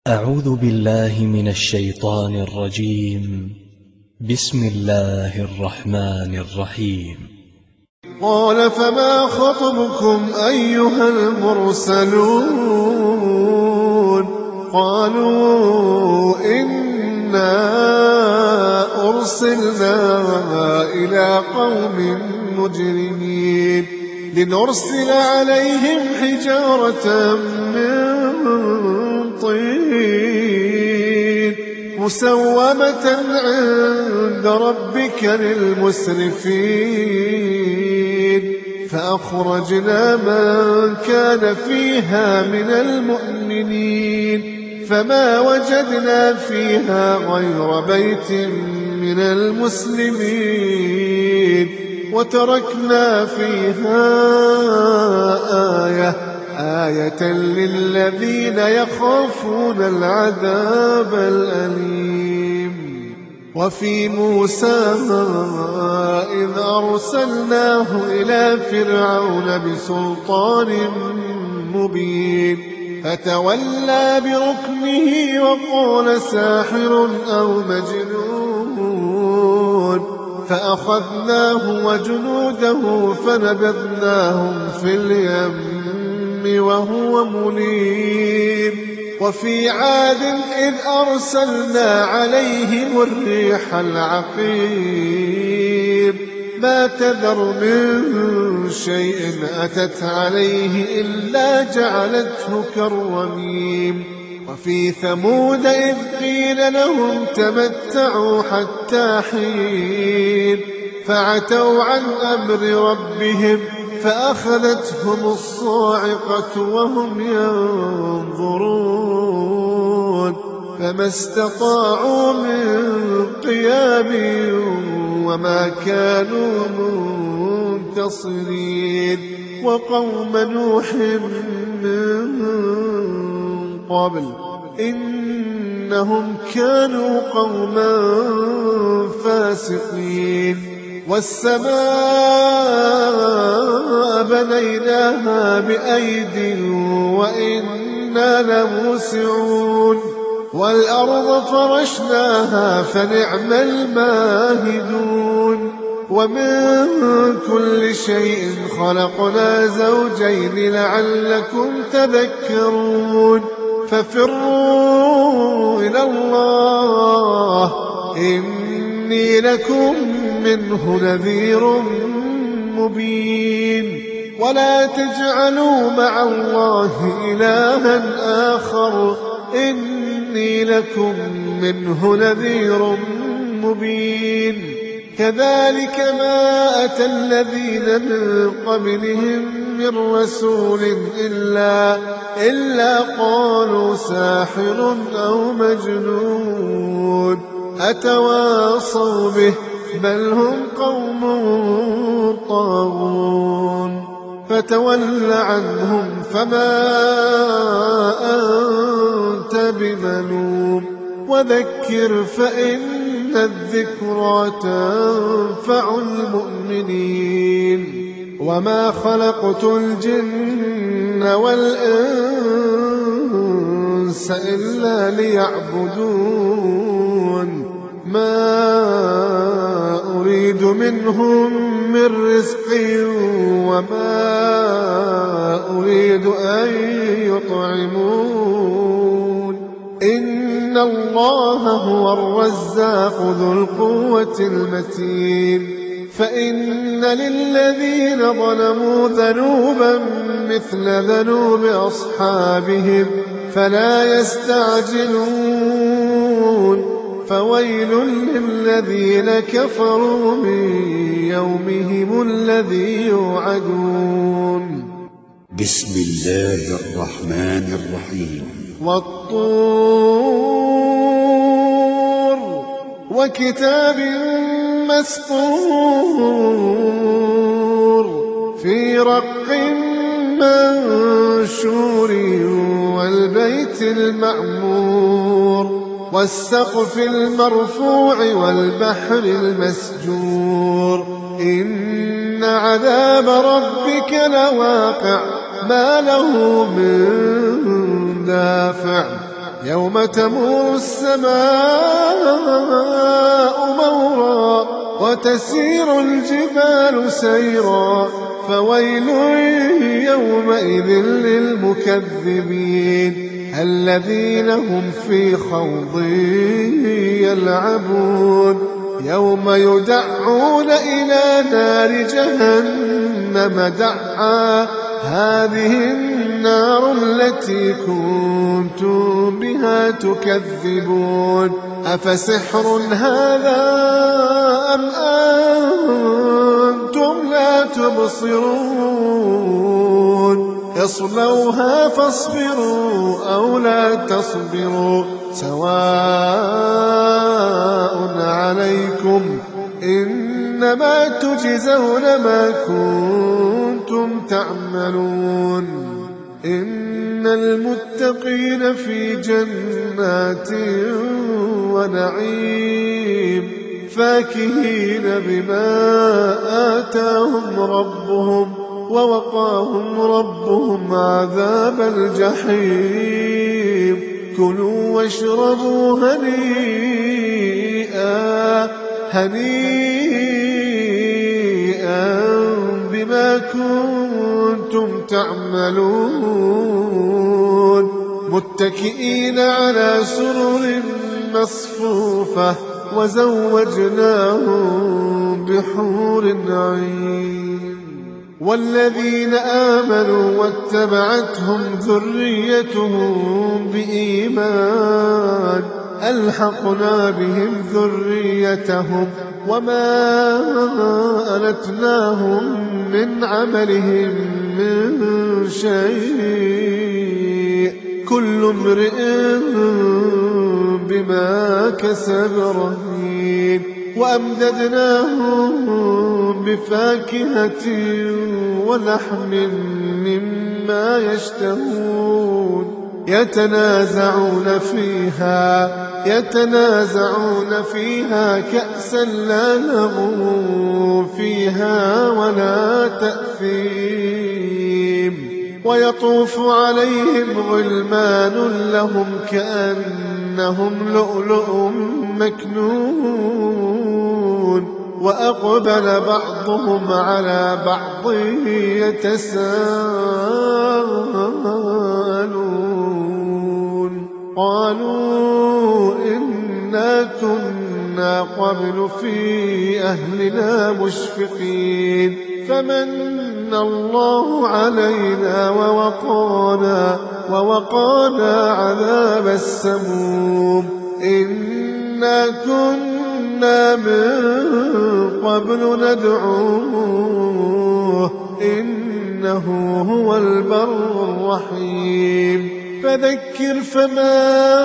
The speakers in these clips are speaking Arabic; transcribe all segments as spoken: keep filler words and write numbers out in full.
أعوذ بالله من الشيطان الرجيم. بسم الله الرحمن الرحيم. قال فما خطبكم أيها المرسلون؟ قالوا إنا أرسلنا إلى قوم مجرمين لنرسل عليهم حجارة من طين مسومة عند ربك للمسرفين فأخرجنا من كان فيها من المؤمنين فما وجدنا فيها غير بيت من المسلمين وتركنا فيها آية آية للذين يخافون العذاب الأليم. وفي موسى إذ أرسلناه إلى فرعون بسلطان مبين فتولى بركنه وقال ساحر أو مجنون فأخذناه وجنوده فنبذناهم في اليم وهو مليم. وفي عاد إذ أرسلنا عليهم الريح العقيم ما تذر من شيء أتت عليه إلا جعلته كالرميم. وفي ثمود إذ قيل لهم تمتعوا حتى حين فعتوا عن أمر ربهم فأخذتهم الصاعقة وهم ينظرون فما استطاعوا من قيام وما كانوا منتصرين. وقوم نوح من قبل إنهم كانوا قوما فاسقين. والسماء بنيناها بأيد وإنا لموسعون والأرض فرشناها فنعم الماهدون. ومن كل شيء خلقنا زوجين لعلكم تذكرون. ففروا إلى الله إني لكم منه نذير مبين. ولا تجعلوا مع الله إلها آخر إني لكم منه نذير مبين. كذلك ما أتى الذين من قبلهم من رسول إلا, إلا قالوا ساحر أو مجنون أتواصوا به بل هم قوم طاغون. فتول عنهم فما أنت بملوم وذكر فإن الذكرى تنفع المؤمنين. وما خلقت الجن والإنس إلا ليعبدون ما أريد منهم من رزق وما أريد أن يطعمون إن الله هو الرزاق ذو القوة المتين. فإن للذين ظلموا ذنوبا مثل ذنوب أصحابهم فلا يستعجلون. فويل للذين كفروا من يومهم الذي يوعدون. بسم الله الرحمن الرحيم. والطور وكتاب مسطور في رق منشور والبيت المعمور والسقف المرفوع والبحر المسجور إن عذاب ربك لواقع ما له من دافع يوم تمور السماء مورا وتسير الجبال سيرا فويل يومئذ للمكذبين الذين هم في خوض يلعبون يوم يدعون إلى نار جهنم دعا هذه النار التي كنتم بها تكذبون أفسحر هذا أم أنتم لا تبصرون اصلوها فاصبروا أو لا تصبروا سواء عليكم إنما تجزون ما كنتم تعملون إن المتقين في جنات ونعيم فاكهين بما آتاهم ربهم ووقاهم ربهم عذاب الجحيم كلوا واشربوا هنيئا هنيئا بما كنتم تعملون متكئين على سرر مصفوفة وزوجناهم بحور عين والذين آمنوا واتبعتهم ذريتهم بإيمان ألحقنا بهم ذريتهم وما ألتناهم من عملهم من شيء كل امرئ بما كسب رهين وأمددناهم بفاكهة ولحم مما يشتهون يتنازعون فيها يتنازعون فيها كأسا لا لغو فيها ولا تأثيم ويطوف عليهم غلمان لهم كأنهم لؤلؤ مكنون وأقبل بعضهم على بعض يتساءلون قالوا إنا كنا قبل في أهلنا مشفقين فمن الله علينا ووقانا ووقانا عذاب السموم إنا كنا من قبل ندعوه إنه هو البر الرحيم فذكر فما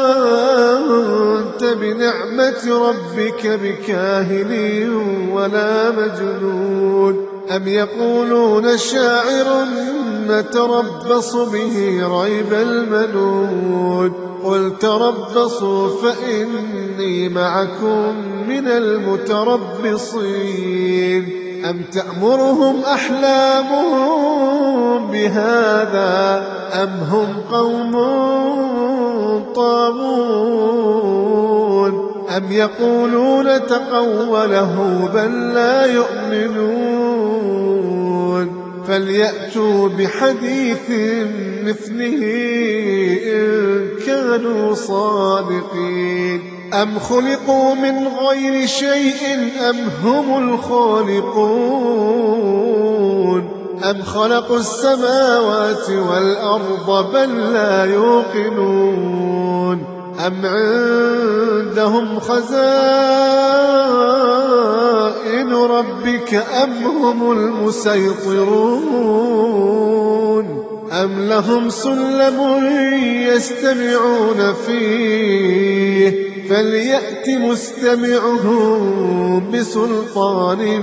أنت بنعمة ربك بكاهن ولا مجنون أم يقولون شاعر نتربص به ريب المنون قل تربصوا فإني معكم من المتربصين أم تأمرهم أحلامهم بهذا أم هم قوم طاغون أم يقولون تقوله بل لا يؤمنون فليأتوا بحديث مثله إن كانوا صادقين أم خلقوا من غير شيء أم هم الخالقون أم خلقوا السماوات والأرض بل لا يوقنون أم عندهم خزائن ربك أم هم المسيطرون أم لهم سلم يستمعون فيه فليأت مستمعهم بسلطان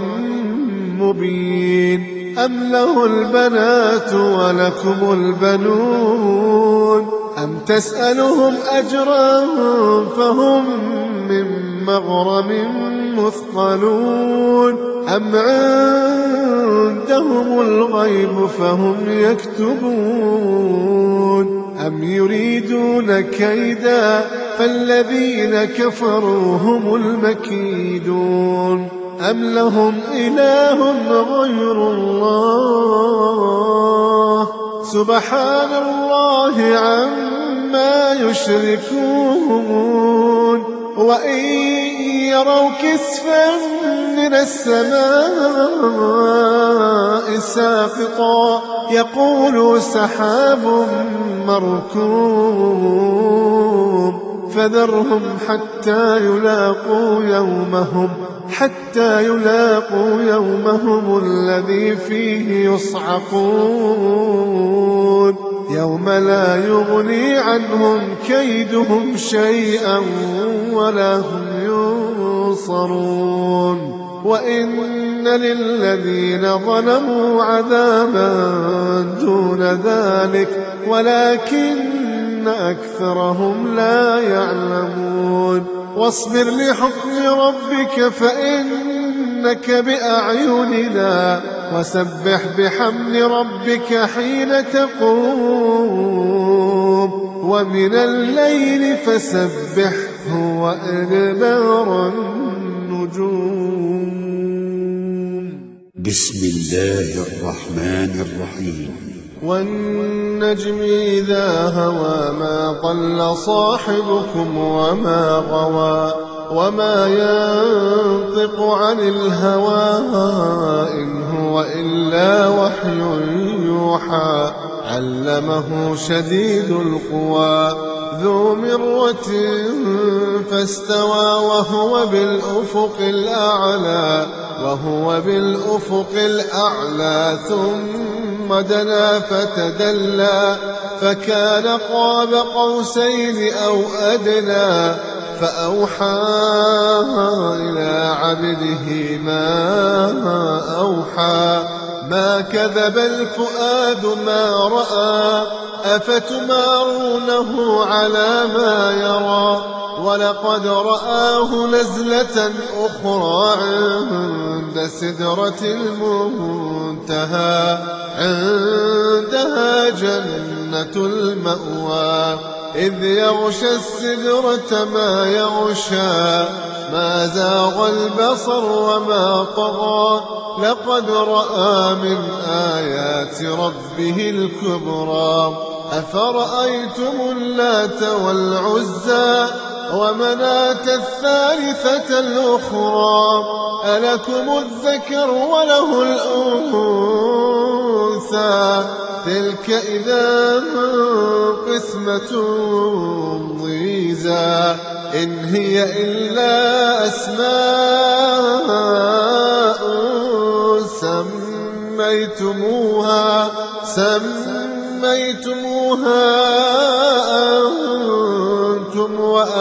مبين أم له البنات ولكم البنون أم تسألهم أجرا فهم من مغرم مثقلون أم عندهم الغيب فهم يكتبون أم يريدون كيدا فالذين كفروا هم المكيدون أم لهم إله غير الله سبحان الله عما يشركون وإن يروا كسفا من السماء ساقطا يقولوا سحاب مركوم فذرهم حتى يلاقوا يومهم حتى يلاقوا يومهم الذي فيه يصعقون يوم لا يغني عنهم كيدهم شيئا ولا هم ينصرون وإن للذين ظلموا عذابا دون ذلك ولكن أكثرهم لا يعلمون واصبر لحكم ربك فإنك بأعيننا وسبح بحمد ربك حين تقوم ومن الليل فسبحه وأدبار النجوم. بسم الله الرحمن الرحيم. والنجم إذا هوى ما ضل صاحبكم وما غوى وما ينطق عن الهوى إن هو إلا وحي يوحى علمه شديد القوى ذو مرة فاستوى وهو بالأفق الأعلى وهو بالأفق الأعلى ثم دنا فتدلى فكان قاب قوسين أو أدنى فأوحى إلى عبده ما أوحى ما كذب الفؤاد ما رأى أفتمارونه على ما يرى ولقد رآه نزلة أخرى عند سدرة المنتهى عندها جنة المأوى إذ يغشى السدرة ما يغشى ما زاغ البصر وما طغى لقد رأى من آيات ربه الكبرى أفرأيتم اللات والعزى ومناة الثالثة الأخرى ألكم الذكر وله الأنثى تلك إذا قسمة ضيزى إن هي إلا أسماء سميتموها سميتموها أنتم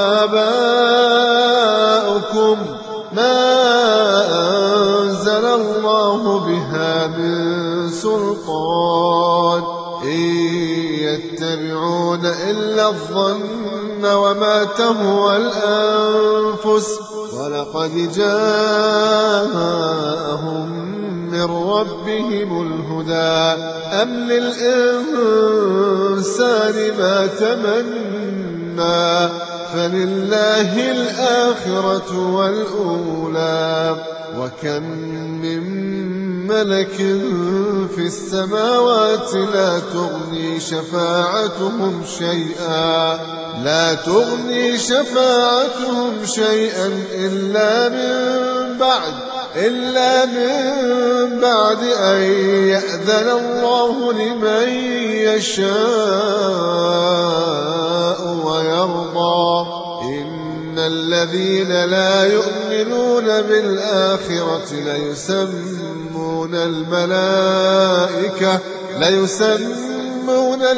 وآباؤكم ما أنزل الله بها من سلطان إن يتبعون إلا الظن وما تهوى الأنفس ولقد جاءهم من ربهم الهدى أم للإنسان ما تمنى فلله الآخرة والأولى وكم من ملك في السماوات لا تغني شفاعتهم شيئا لا تغني شفاعتهم شيئا إلا من بعد إلا من بعد أن يأذن الله لمن يشاء ويرضى إن الذين لا يؤمنون بالآخرة ليسمون الملائكة ليسمون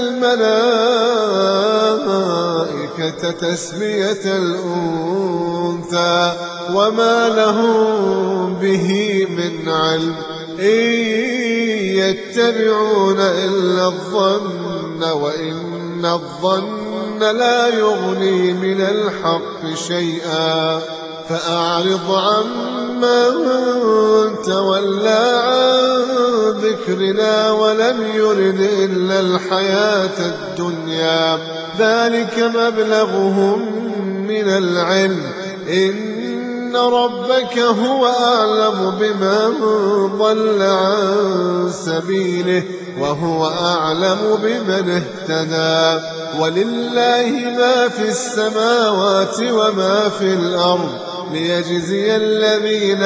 الملائكة تسمية الأنثى وما لهم به من علم إن يتبعون إلا الظن وإن الظن لا يغني من الحق شيئا فأعرض عن من تولى عن ذكرنا ولم يرد إلا الحياة الدنيا ذلك مبلغهم من العلم إن ربك هو أعلم بمن ضل عن سبيله وهو أعلم بمن اهتدى ولله ما في السماوات وما في الأرض ليجزي الذين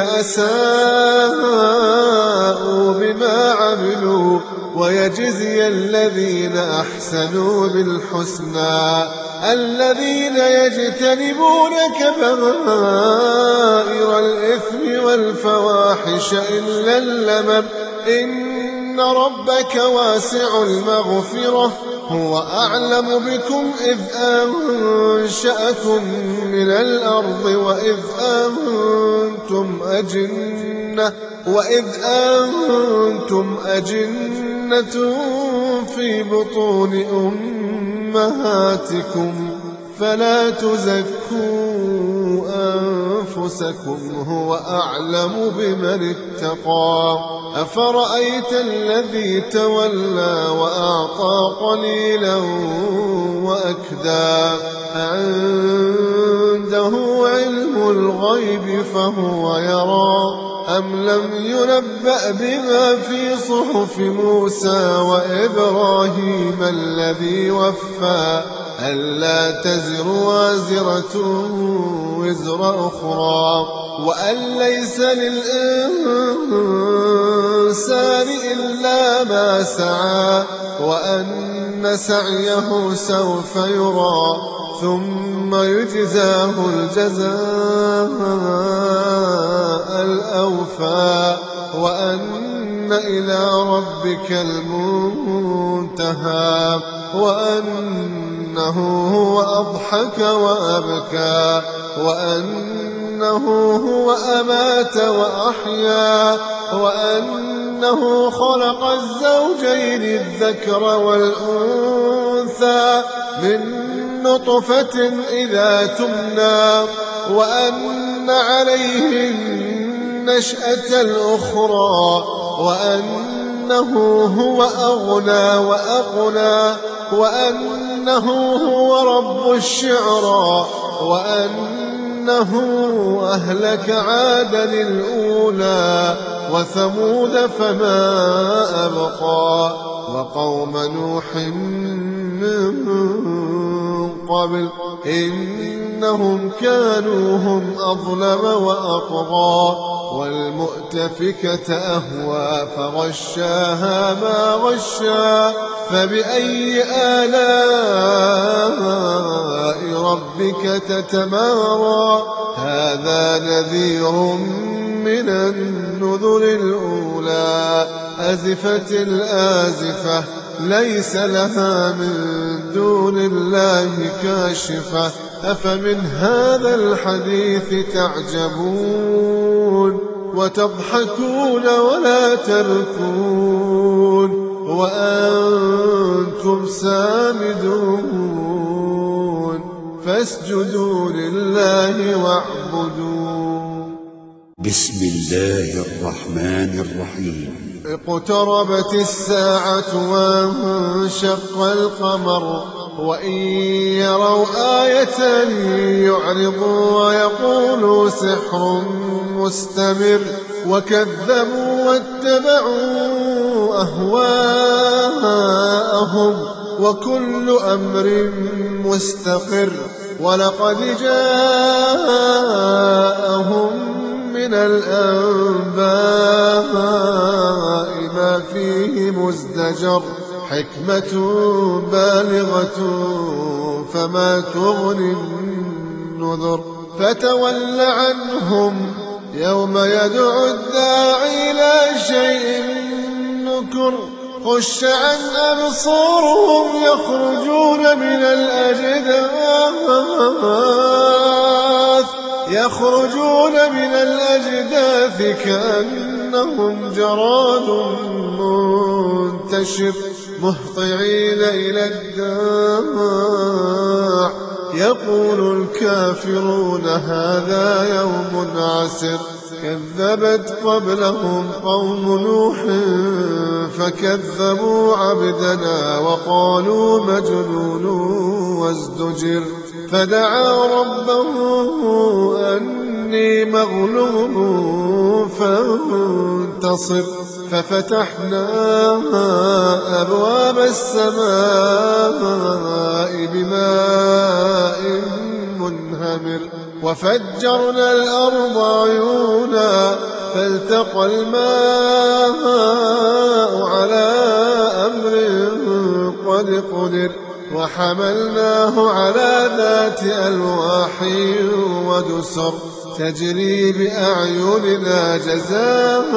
أساءوا بما عملوا ويجزي الذين أحسنوا بالحسنى الذين يجتنبون كبائر الإثم والفواحش إلا اللمم إن ربك واسع المغفرة هو أعلم بكم إذ أنشأكم من الأرض وإذ أنتم أجنة وإذ أنتم أجنة في بطون أمهاتكم فلا تزكوا أنفسكم هو أعلم بمن اتقى أفرأيت الذي تولى وأعطى قليلا وأكدى عنده علم الغيب فهو يرى أم لم ينبأ بما في صحف موسى وإبراهيم الذي وفى ألا تزر وازرة وزر أخرى وأن ليس للإنسان إلا ما سعى وأن سعيه سوف يرى ثم يجزاه الجزاء الأوفى وأن إلى ربك المنتهى وأنه هو أضحك وأبكى وأنه هو أمات وأحيا وأنه خلق الزوجين الذكر والأنثى من نطفة إذا تمنى وأن عليه النشأة الأخرى وأنه هو أغنى وأقنى وأنه هو رب الشعرى وأنه أهلك عادا الأولى وثمود فما أبقى وقوم نوح من قبل إنهم كانوا هم أظلم وأطغى والمؤتفكة أهوى فغشاها ما غشا فبأي آلاء ربك تتمارى هذا نذير من النذر الأولى أزفت الآزفة ليس لها من دون الله كاشفة أفمن هذا الحديث تعجبون وتضحكون ولا تبكون وأنتم سامدون فاسجدوا لله واعبدوا بسم الله الرحمن الرحيم اقتربت الساعة وانشق القمر وإن يروا آية يعرضوا ويقولوا سحر مستمر وكذبوا واتبعوا أهواءهم وكل أمر مستقر ولقد جاءهم من الأنباء ما فيه مزدجر حكمة بالغة فما تغني النذر فتول عنهم يوم يدعو الداعي إلى شيء نكر خش عن أبصارهم يخرجون من الأجداث يخرجون من الأجداث كأنهم جراد منتشر مهطعين إلى الداع يقول الكافرون هذا يوم عسر كذبت قبلهم قوم نوح فكذبوا عبدنا وقالوا مجنون وازدجر فدعا ربه أني مغلوب فانتصر ففتحنا أبواب السماء بماء منهمر وفجرنا الأرض عيونا فالتقى الماء على أمر قد قدر وحملناه على ذات ألواح ودسر تجري بأعيننا جزاء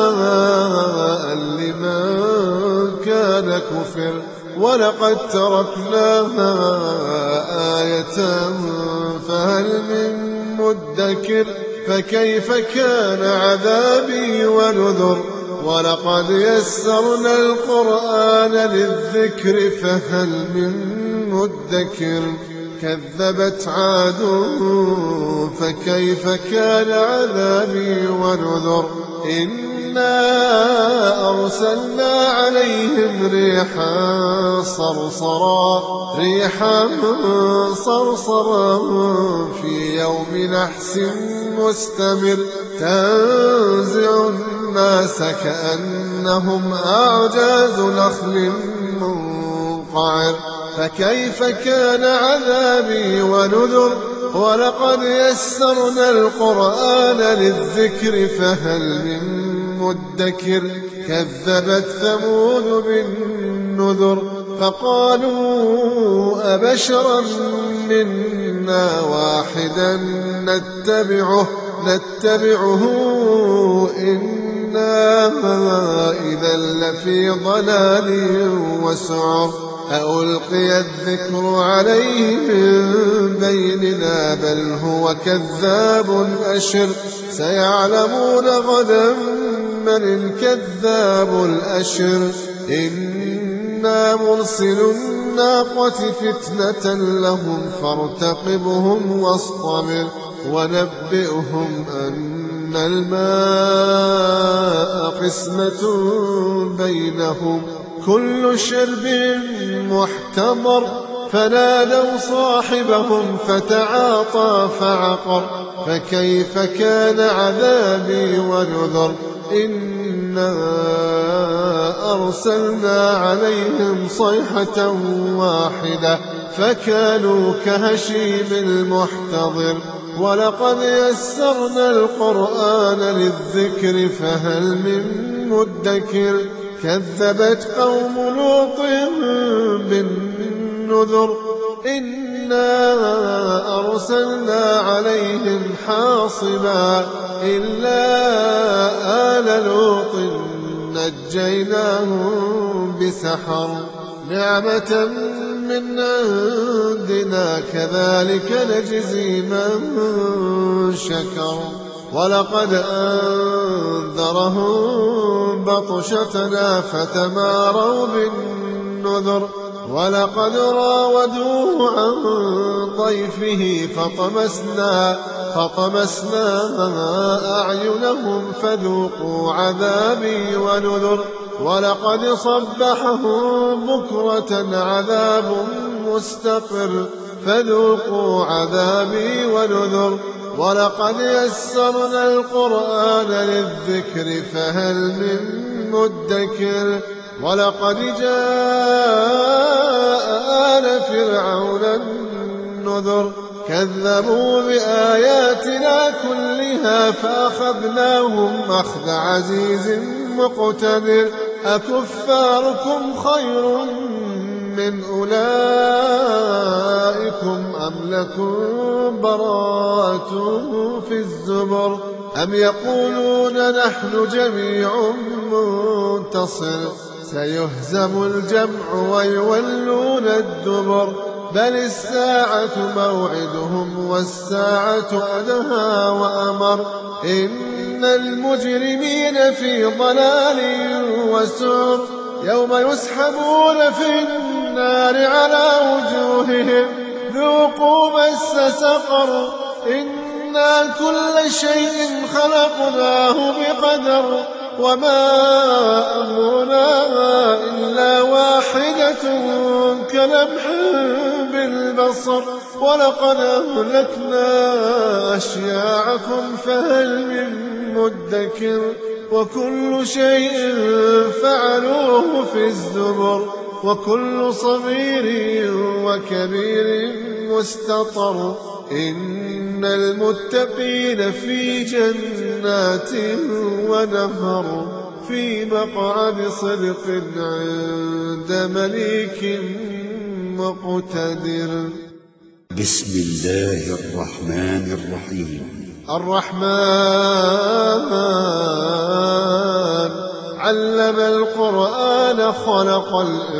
لمن كان كفر ولقد تركناها آية فهل من مدكر فكيف كان عذابي ونذر ولقد يسرنا القرآن للذكر فهل من مدكر كذبت عاد فكيف كان عذابي ونذر إنا أرسلنا عليهم ريحا صرصرا ريحا صرصرا في يوم نحس مستمر تنزع الناس كأنهم أعجاز نخل منقعر فكيف كان عذابي ونذر ولقد يسرنا القرآن للذكر فهل من مدكر كذبت ثمود بالنذر فقالوا أبشرا منا واحدا نتبعه نتبعه إنا إذا لفي ضلال وسعر ألقي الذكر عليه من بيننا بل هو كذاب أشر سيعلمون غدا من الكذاب الأشر إنا مرسل الناقة فتنة لهم فارتقبهم واصطبر ونبئهم أن الماء قسمة بينهم كل شرب محتضر فنادوا صاحبهم فتعاطى فعقر فكيف كان عذابي ونذر إنا أرسلنا عليهم صيحة واحدة فكانوا كهشيم المحتضر ولقد يسرنا القرآن للذكر فهل من مدكر كذبت قوم لوط بالنذر إنا أرسلنا عليهم حاصبا إلا آل لوط نجيناهم بسحر نعمة من عندنا كذلك نجزي من شكر ولقد أنذرهم بطشتنا فتماروا بالنذر ولقد راودوه عن ضيفه فطمسنا فطمسنا أعينهم فذوقوا عذابي ونذر ولقد صبحهم بكرة عذاب مستقر فذوقوا عذابي ونذر ولقد يسرنا القرآن للذكر فهل من مدكر ولقد جاء آل فرعون النذر كذبوا بآياتنا كلها فأخذناهم أخذ عزيز مقتدر أكفاركم خير من أولئكم أم لكم براءة في الزبر أم يقولون نحن جميع منتصر سيهزم الجمع ويولون الدبر بل الساعة موعدهم والساعة أدهى وأمر إن المجرمين في ضلال وسعر يوم يسحبون في النار على وجوههم ذوقوا مس سقر إن إنا كل شيء خلقناه بقدر وما أمرنا إلا واحدة كلمح بالبصر ولقد أهلكنا أشياعكم فهل من مدكر وكل شيء فعلوه في الزبر وكل صغير وكبير مستطر إن المتقين في جنات ونهر في مقعد صدق عند مليك مقتدر. بسم الله الرحمن الرحيم. الرحمن علم القرآن خلق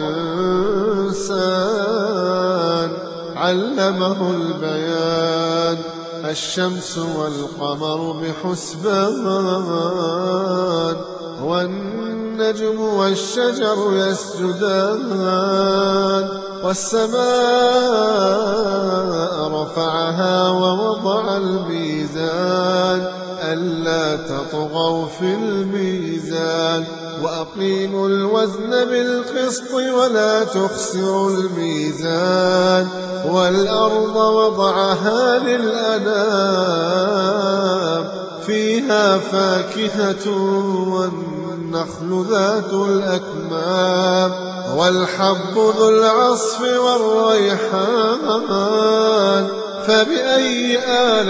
الإنسان علمه البيان الشمس والقمر بحسبان والنجم والشجر يسجدان والسماء رفعها ووضع الميزان ألا تطغوا في الميزان وأقيموا الوزن بالقسط ولا تخسروا الميزان والأرض وضعها للأنام فيها فاكهة والنخل ذات الأكمام والحب ذو العصف والريحان فبأي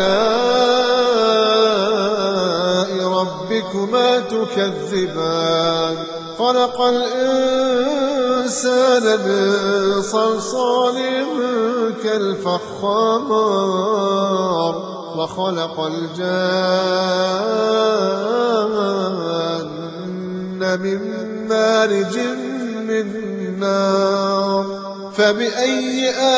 آلاء ربكما تكذبان خلق الإنسان من صلصال كالفخار وخلق الجان من مارج من نار فبأي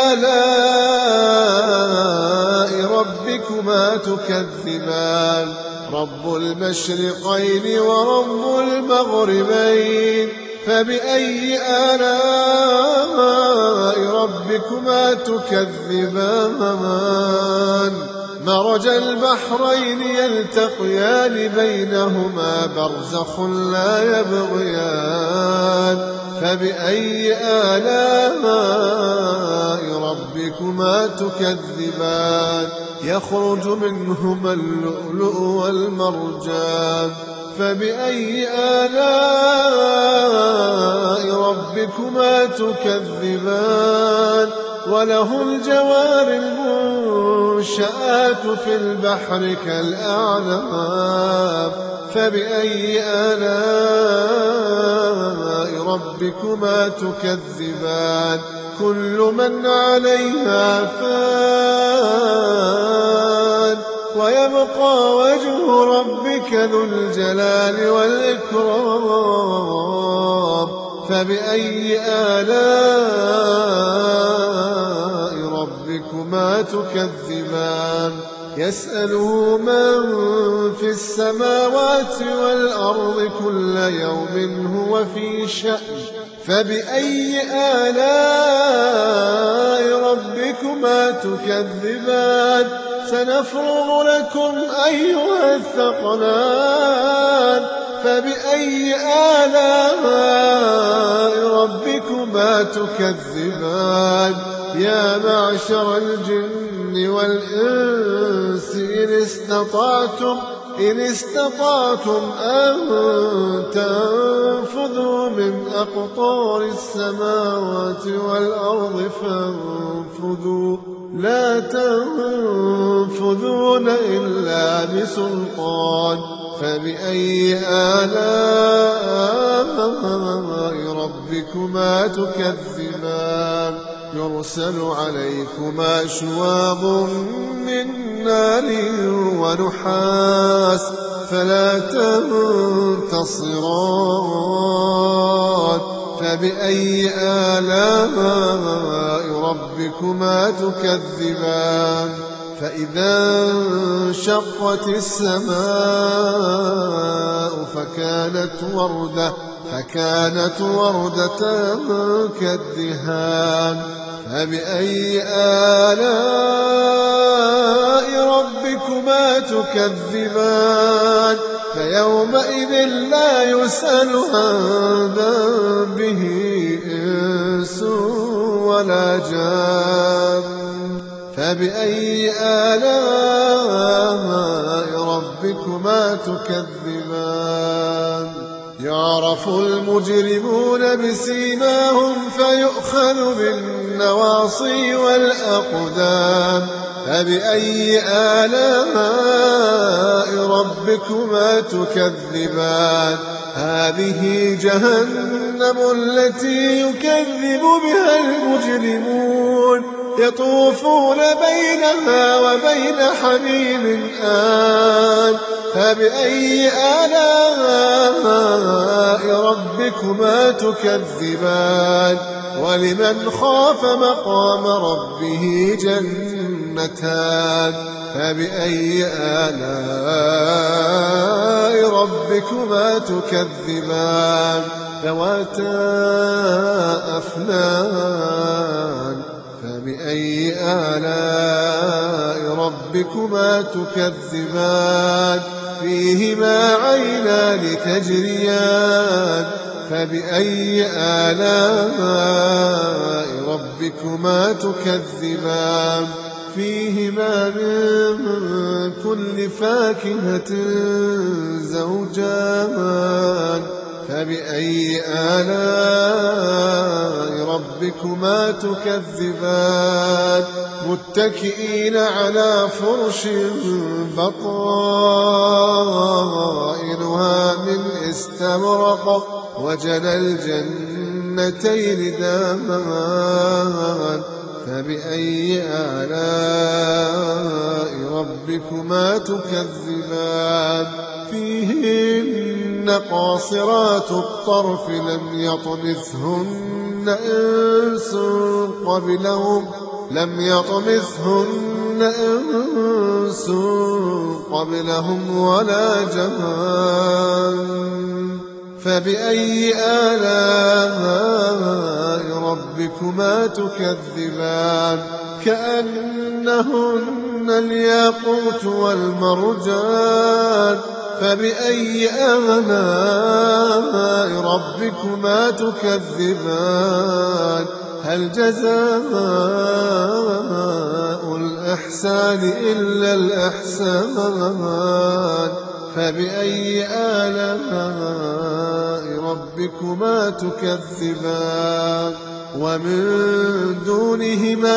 آلاء ربكما تكذبان رب المشرقين ورب المغربين فبأي آلاء ربكما تكذبان مرج البحرين يلتقيان بينهما برزخ لا يبغيان فبأي آلاء ربكما تكذبان يخرج منهما اللؤلؤ والمرجان فبأي آلاء ربكما تكذبان وله الجوار المنشآت في البحر كالأعلام فبأي آلاء ربكما تكذبان كل من عليها فان ويبقى وجه ربك ذو الجلال والإكرام فبأي آلاء ربكما تكذبان يسأله من في السماوات والأرض كل يوم هو في شأن فبأي آلاء ربكما تكذبان سنفرغ لكم أيها الثقلان فبأي آلاء ربكما تكذبان يا معشر الجن والإنس إن استطعتم إن استطعتم أن تنفذوا من أقطار السماوات والأرض فانفذوا لا تنفذون إلا بسلطان فبأي آلاء ربكما تكذبان يرسل عليكما شواظ من نار ونحاس فلا تنتصران فبأي آلاء ربكما تكذبان فإذا انشقت السماء فكانت وردة فكانت وردة كالدهان فبأي آلاء ربكما ربكما تكذبان فيومئذ لا يسأل عن ذنبه إنس ولا جان فبأي آلاء ربكما تكذبان يعرف المجرمون بسيماهم فيؤخذ بالنواصي والأقدام فبأي آلاء ربكما تكذبان هذه جهنم التي يكذب بها المجرمون يطوفون بينها وبين حميم آن فبأي آلاء ربكما تكذبان ولمن خاف مقام ربه جنتان فبأي آلاء ربكما تكذبان ذواتا أفنان فبأي آلاء ربكما تكذبان فيهما عينان تجريان فبأي آلاء ربكما تكذبان فيهما من كل فاكهة زوجان فبأي آلاء ربكما تكذبان متكئين على فرش بطائنها من استبرق وجنى الجنتين دامان فبأي آلاء ربكما تكذبان فيهن قاصرات الطرف لم يطمثهن إنس قبلهم لم يطمثهن إنس قبلهم ولا جان فبأي آلاء ربكما تكذبان كأنهن الياقوت والمرجان فبأي آلاء ربكما تكذبان هل جزاء الإحسان إلا الإحسان فبأي آلاء ربكما تكذبان ومن دونهما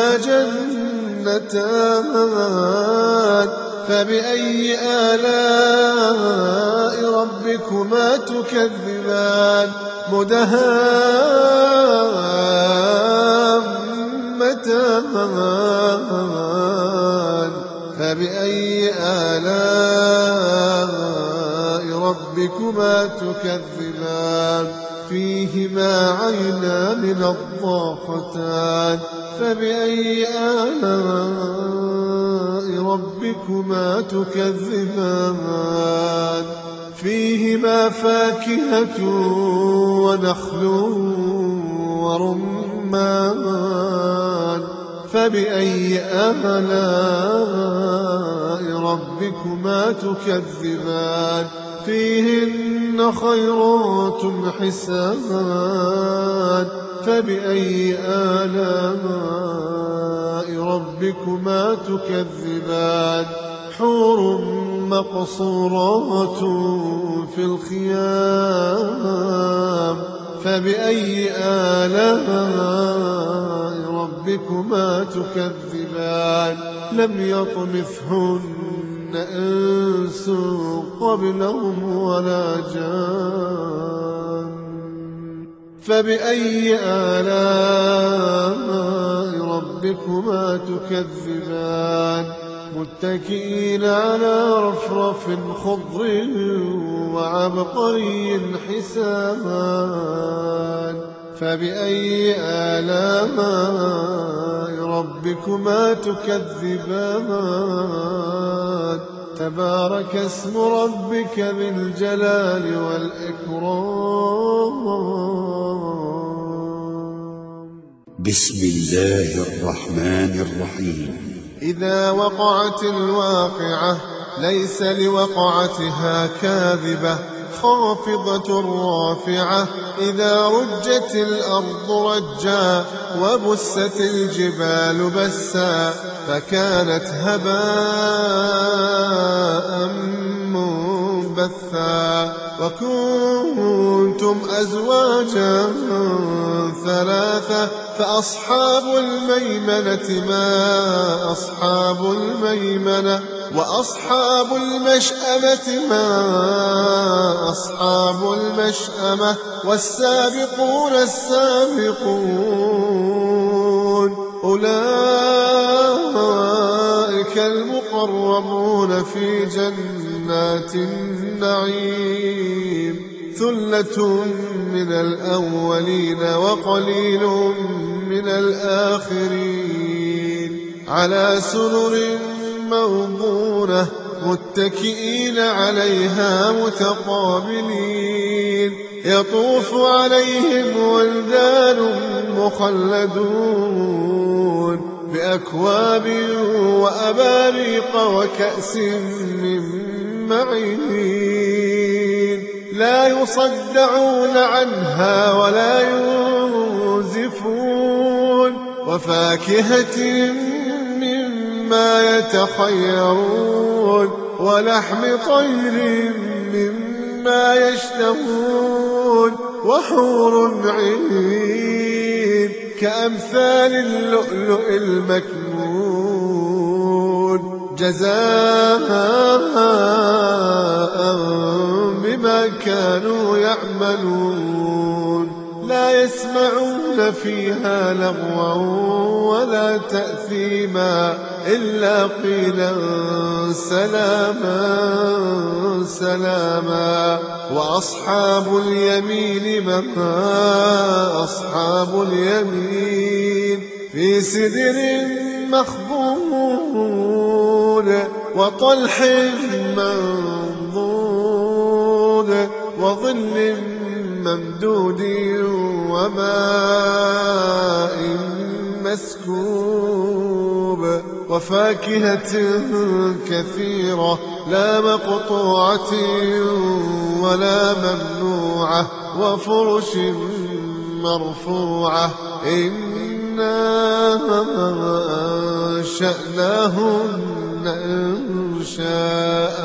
جنتان فبأي آلاء ربكما تكذبان مدهامتان فبأي آلاء ربكما تكذبان فيهما عينان نضاختان فبأي آلاء ربكما تكذبان فيهما فاكهة ونخل ورمان فبأي آلاء ربكما تكذبان فيهن خيرات حسان فبأي آلاء ربكما تكذبان حور مقصورات في الخيام فبأي آلاء ربكما تكذبان لم يطمثهن إنس قبلهم ولا جان فبأي آلاء ربكما تكذبان متكئين على رفرف خضر وعبقري حسان فبأي آلاء ربكما تكذبان تبارك اسم ربك ذي الجلال والإكرام بسم الله الرحمن الرحيم إذا وقعت الواقعة ليس لوقعتها كاذبة خافضة رافعة إذا رجت الأرض رجا وبست الجبال بسا فكانت هباء منبثا وكنتم أزواجا ثلاثة فأصحاب الميمنة ما أصحاب الميمنة وأصحاب المشأمة ما أصحاب المشأمة والسابقون السابقون أولئك المقربون في جنات النعيم ثلة من الأولين وقليل من الآخرين على سرر موضونة متكئين عليها متقابلين يطوف عليهم ولدان مخلدون بأكواب وأباريق وكأس من معين لا يصدعون عنها ولا ينزفون وفاكهة مما يتخيرون ولحم طير مما يشتهون وحور عين كأمثال اللؤلؤ المكنون جزاء بما كانوا يعملون لا يسمعون فيها لغوا ولا تأثيما إلا قيلا سلاما سلاما وأصحاب اليمين ما أصحاب اليمين في سدر مخضود وطلح منضود وظل ممدود وماء مسكوب وفاكهة كثيرة لا مقطوعة ولا ممنوعة وفرش مرفوعة إنا أنشأناهن إنشاء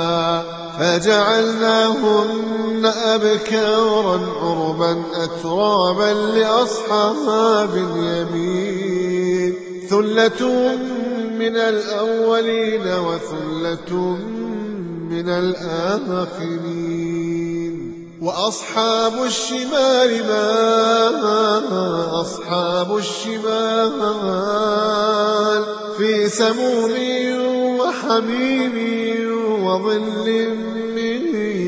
فجعلناهن أبكارا عربا أترابا لأصحاب اليمين ثلة من الأولين وثلة من الآخرين وأصحاب الشمال ما أصحاب الشمال في سموم وحميم وظل من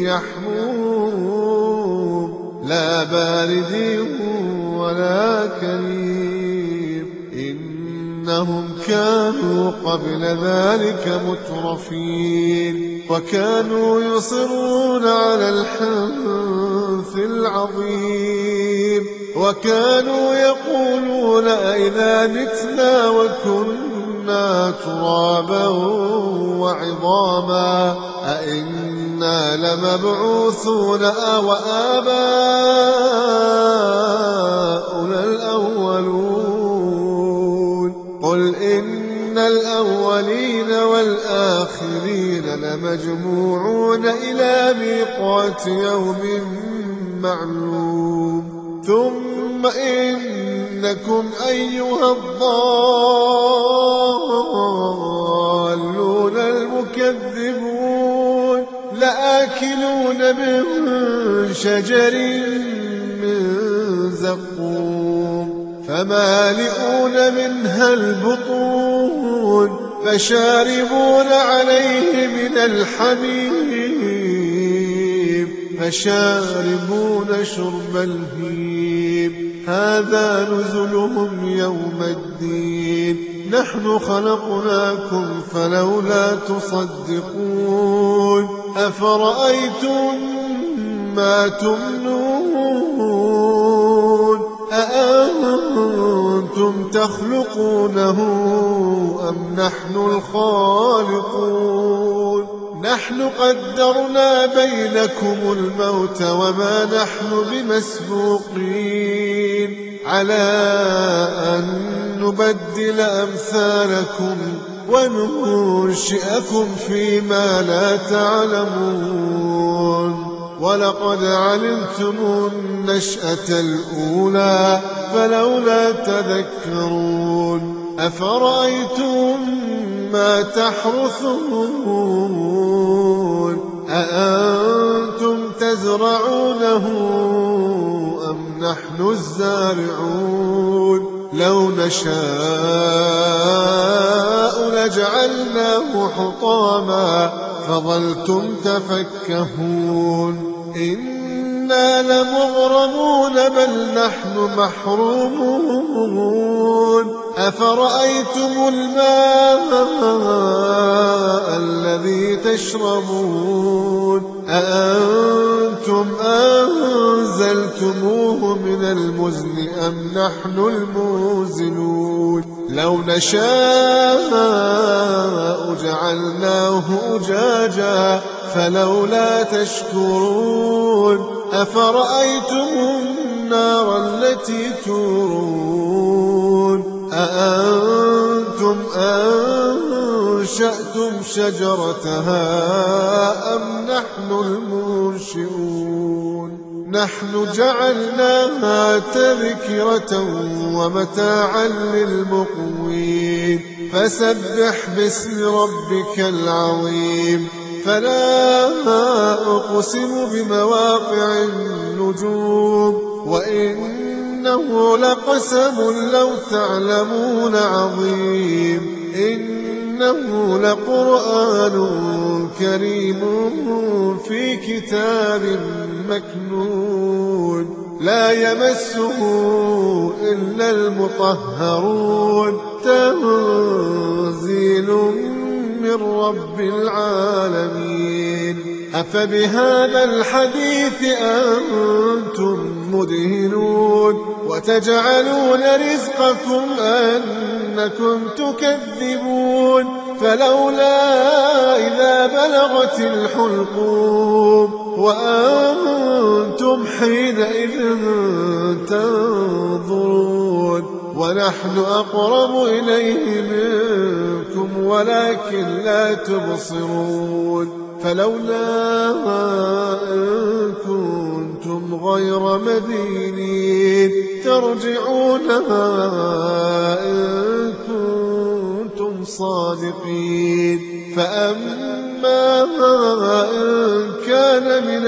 يحموم لا بارد ولا كريم إنهم كانوا قبل ذلك مترفين وكانوا يصرون على الحنث العظيم وكانوا يقولون أئذا متنا وكنا ترابا وعظاما أئنا لمبعوثون أو آباؤنا الأولون قل إن الأولين والآخرين لمجموعون إلى ميقات يوم معلوم ثم إنكم أيها الضالون المكذبون لآكلون من شجر من زقوم فمالئون منها البطون فشاربون عليه من الحميم فشاربون شرب الهيم هذا نزلهم يوم الدين نحن خلقناكم فلولا تصدقون أفرأيتم ما تمنون أأنتم أأنتم تخلقونه أم نحن الخالقون نحن قدرنا بينكم الموت وما نحن بمسبوقين على أن نبدل أمثالكم وننشئكم فيما لا تعلمون ولقد علمتم النشأة الأولى فلولا تذكرون أفرأيتم ما تحرثون أأنتم تزرعونه أم نحن الزارعون لو نشاء لجعلناه حطاما فظلتم تفكهون إنا لمغرمون بل نحن محرومون أفرأيتم الماء الذي تشربون أأنتم أنزلتموه من المزن أم نحن المنزلون لو نشاء جعلناه أجاجا فلولا تشكرون أفرأيتم النار التي تورون أأنتم أنشأتم شجرتها أم نحن المنشئون نحن جعلناها تذكرة ومتاعا للمقوين فسبح باسم ربك العظيم فلا أقسم بمواقع النجوم وإنه لقسم لو تعلمون عظيم إنه لقرآن كريم في كتاب مكنون لا يمسه إلا المطهرون تنزيل من رب العالمين أفبهذا الحديث أنتم مدهنون وتجعلون رزقكم أنكم تكذبون فلولا إذا بلغت الحلقوم وأنتم حينئذ تنظرون ونحن أقرب إليه منكم ولكن لا تبصرون فلولا إن كنتم غير مدينين ترجعونها إن كنتم صادقين فأما إن كان من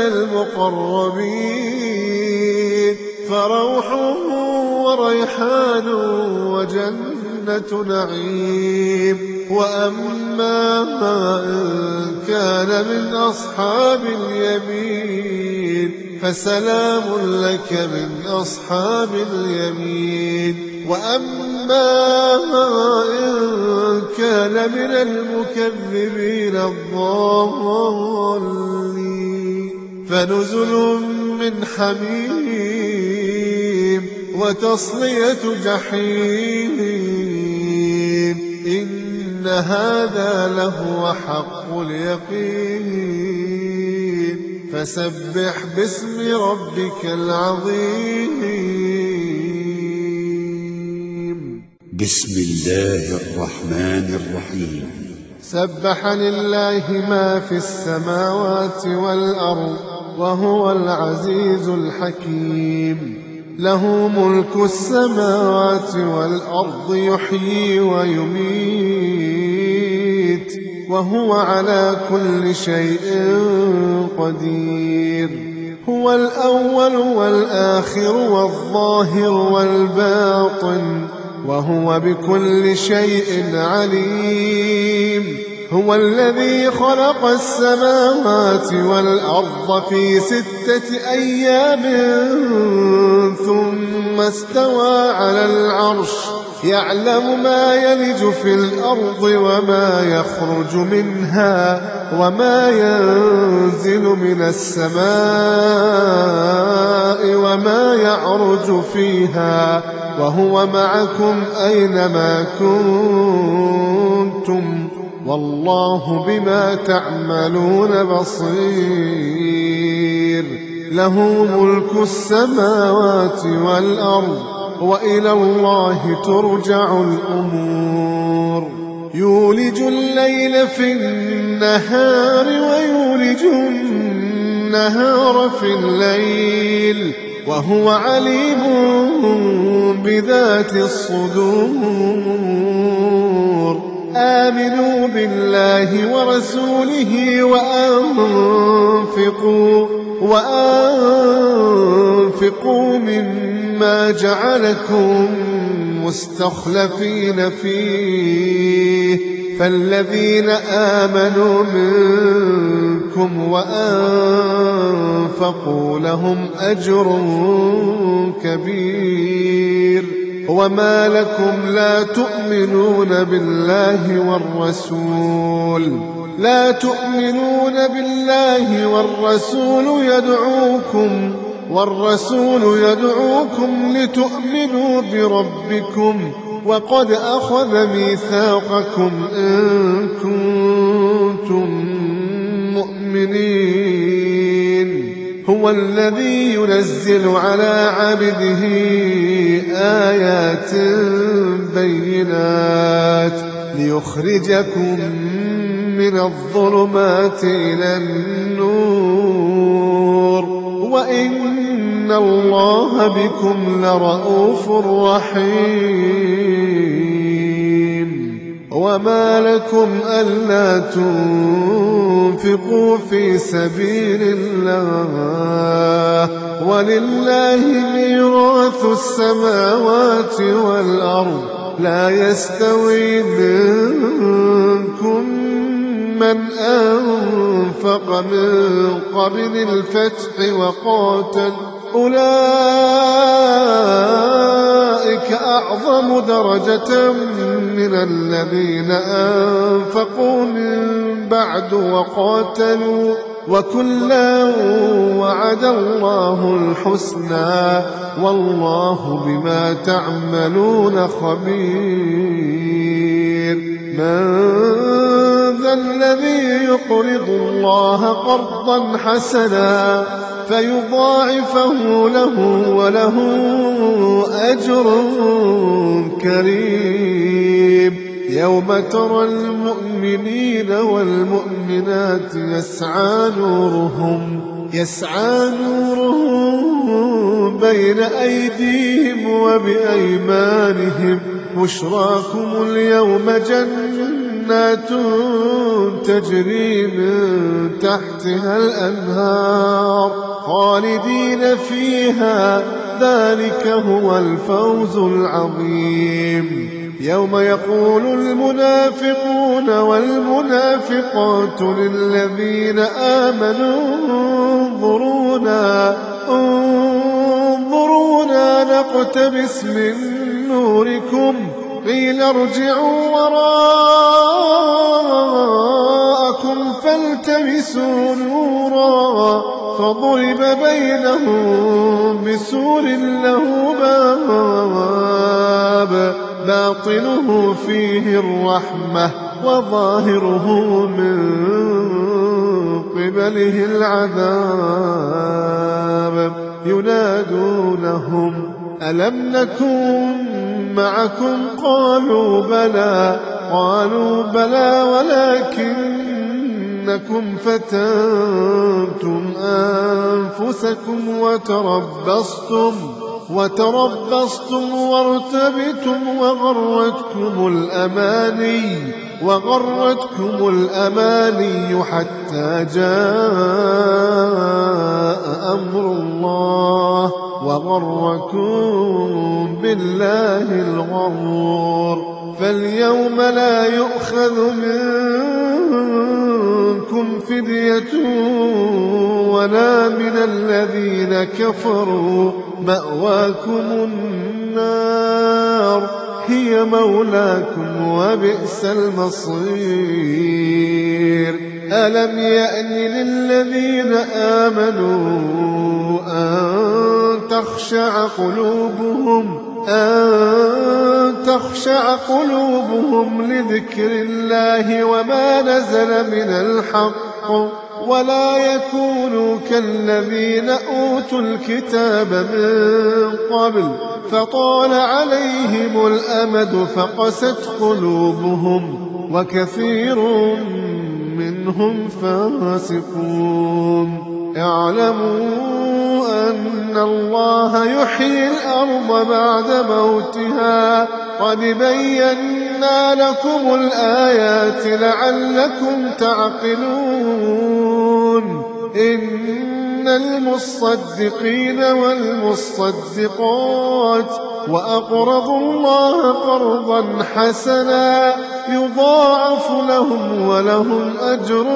المقربين فروح وريحان وجنة نعيم وأما إن كان من أصحاب اليمين فسلام لك من أصحاب اليمين وأما إن كان من المكذبين الضالين فنزل من حميم وتصلية جحيم إن هذا لهو حق اليقين فسبح باسم ربك العظيم بسم الله الرحمن الرحيم سبح لله ما في السماوات والأرض وهو العزيز الحكيم له ملك السماوات والأرض يحيي ويميت وهو على كل شيء قدير هو الأول والآخر والظاهر والباطن وهو بكل شيء عليم هو الذي خلق السماوات والأرض في ستة أيام ثم استوى على العرش يعلم ما يلج في الأرض وما يخرج منها وما ينزل من السماء وما يعرج فيها وهو معكم أينما كنتم والله بما تعملون بصير. له ملك السماوات والأرض وإلى الله ترجع الأمور. يولج الليل في النهار ويولج النهار في الليل وهو عليم بذات الصدور. آمنوا بالله ورسوله وأنفقوا وأنفقوا مما جعلكم مستخلفين فيه فالذين آمنوا منكم وأنفقوا لهم أجر كبير. وما لكم لا تؤمنون بالله والرسول لا تؤمنون بالله والرسول يدعوكم والرسول يدعوكم لتؤمنوا بربكم وقد أخذ ميثاقكم إن كنتم مؤمنين. هو الذي ينزل على عبده آيات بينات ليخرجكم من الظلمات إلى النور وإن الله بكم لرءوف رحيم. وما لكم ألا تنفقوا في سبيل الله ولله ميراث السماوات والأرض لا يستوي منكم من أنفق من قبل الفتح وقاتل أولئك أعظم درجة من الذين أنفقوا من بعد وقاتلوا وكلا وعد الله الحسنى والله بما تعملون خبير. من ذا الذي يقرض الله قرضا حسنا فيضاعفه له وله أجر كريم. يوم ترى المؤمنين والمؤمنات يسعى نورهم يسعى نورهم بين أيديهم وبأيمانهم بشراكم اليوم جنات تجري من تحتها الأنهار خالدين فيها ذلك هو الفوز العظيم. يوم يقول المنافقون والمنافقات للذين آمنوا انظرونا انظرونا نقتبس من نوركم قيل ارجعوا وراءكم فالتمسوا نورا فضرب بينهم بسور له باب باطنه فيه الرحمة وظاهره من قبله العذاب. ينادونهم ألم نكن معكم قالوا بلى قالوا بلى ولكنكم فتنتم أنفسكم وتربصتم وتربصتم وارتبتم وغرتكم الأماني وغرتكم الأماني حتى جاء أمر الله وغركم بالله الغرور. فاليوم لا يؤخذ منكم فدية ولا من الذين كفروا مأواكم النار هي مولاكم وبئس المصير. ألم يأن للذين آمنوا أن تخشع قلوبهم أن تخشع قلوبهم لذكر الله وما نزل من الحق ولا يكونوا كالذين أوتوا الكتاب من قبل فطال عليهم الأمد فقست قلوبهم وكثير منهم فاسقون. اعلموا أن الله يحيي الأرض بعد موتها قد بينا لكم الآيات لعلكم تعقلون. إن المصدقين والمصدقات وأقرضوا الله قرضا حسنا يضاعف لهم ولهم أجر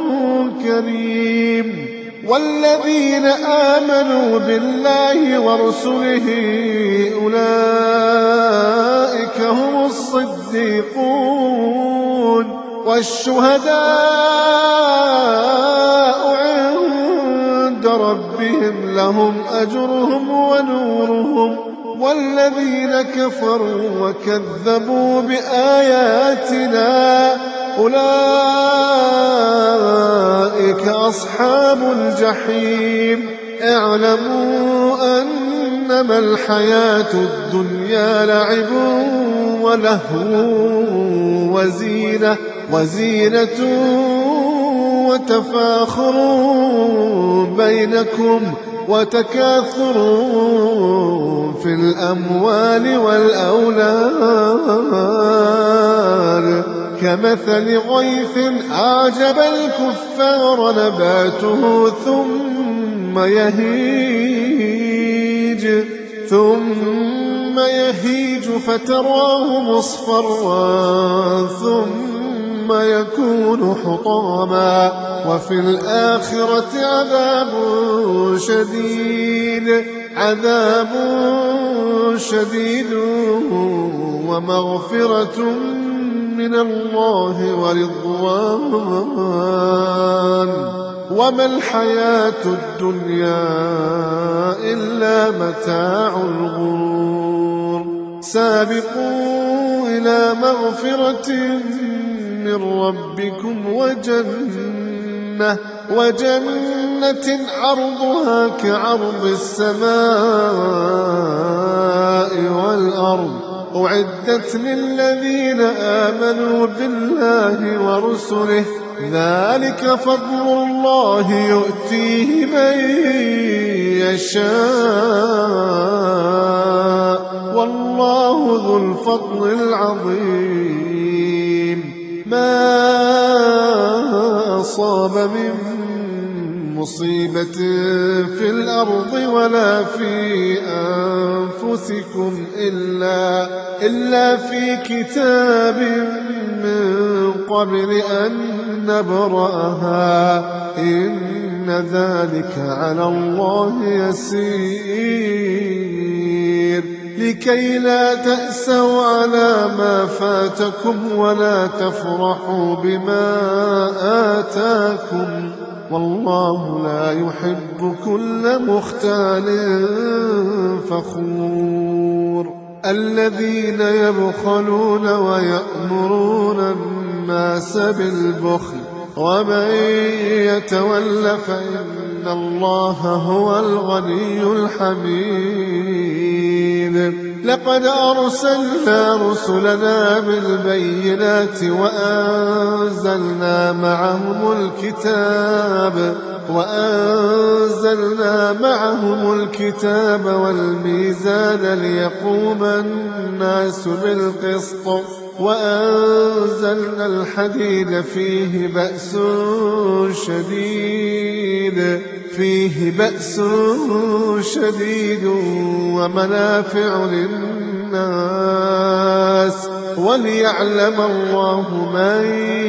كريم. والذين آمنوا بالله ورسله أولئك هم الصديقون والشهداء عند ربهم لهم أجرهم ونورهم. والذين كفروا وكذبوا بآياتنا أولئك أصحاب الجحيم. اعلموا أنما الحياة الدنيا لعب ولهو وزينة وزينة وتفاخر بينكم وتكاثر في الأموال والأولاد كمثل غيث أعجب الكفار نباته ثم يهيج ثم يهيج فتراه مصفرا ثم يكون حطاما وفي الآخرة عذاب شديد عذاب شديد ومغفرة من الله ورضوان. وما الحياة الدنيا إلا متاع الغرور. سابقوا إلى مغفرة من ربكم وجنة وجنة عرضها كعرض السماء والأرض أعدت للذين آمنوا بالله ورسله ذلك فضل الله يؤتيه من يشاء والله ذو الفضل العظيم. ما أصاب من مصيبة في الأرض ولا في أنفسكم إلا, إلا في كتاب من قبل أن نبرأها إن ذلك على الله يسير. لكي لا تأسوا على ما فاتكم ولا تفرحوا بما آتاكم والله لا يحب كل مختال فخور. الذين يبخلون ويأمرون الناس بالبخل ومن يتول فإن الله هو الغني الحميد. لقد أرسلنا رسلنا بالبينات وأنزلنا معهم الكتاب وأنزلنا معهم الكتاب والميزان ليقوم الناس بالقسط وأنزلنا الحديد فيه بأس شديد فيه بأس شديد ومنافع للناس وليعلم الله من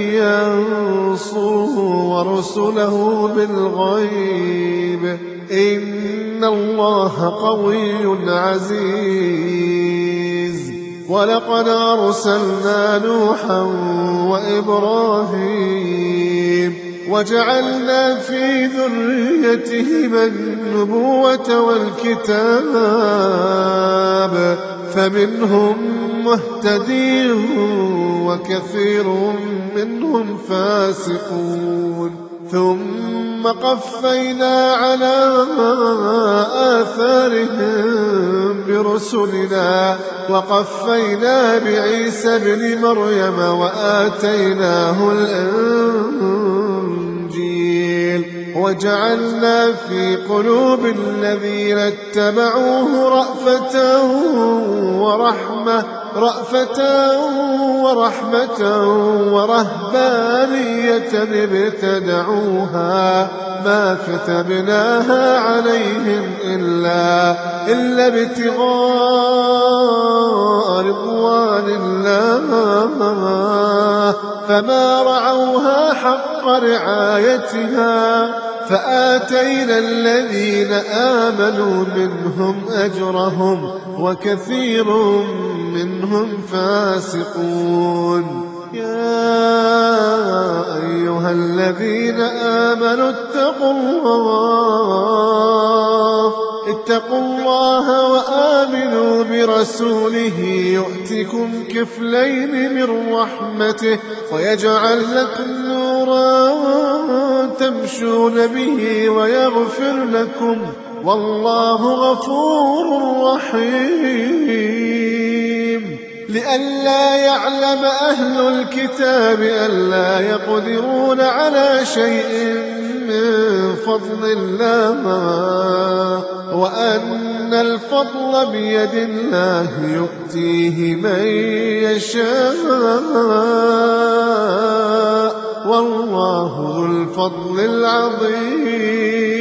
ينصره ورسله بالغيب إن الله قوي عزيز. ولقد أرسلنا نوحا وإبراهيم وجعلنا في ذريتهما النبوة والكتاب فمنهم مهتدي وكثير منهم فاسقون ثم قفينا على آثارهم برسلنا وقفينا بعيسى ابن مريم وآتيناه الإنجيل وجعلنا في قلوب الذين اتبعوه رأفة ورحمة رأفة ورحمة ورهبانية ابتدعوها ما كتبناها عليهم إلا, إلا ابتغاء رضوان الله فما رعوها حق رعايتها فآتينا الذين آمنوا منهم أجرهم وكثير منهم فاسقون يا أيها الذين آمنوا اتقوا الله اتقوا الله وآمنوا برسوله يؤتكم كفلين من رحمته ويجعل لكم نورا تمشون به ويغفر لكم والله غفور رحيم لئلا يعلم أهل الكتاب ألا يقدرون على شيء من فضل الله وأن الفضل بيد الله يؤتيه من يشاء والله ذو الفضل العظيم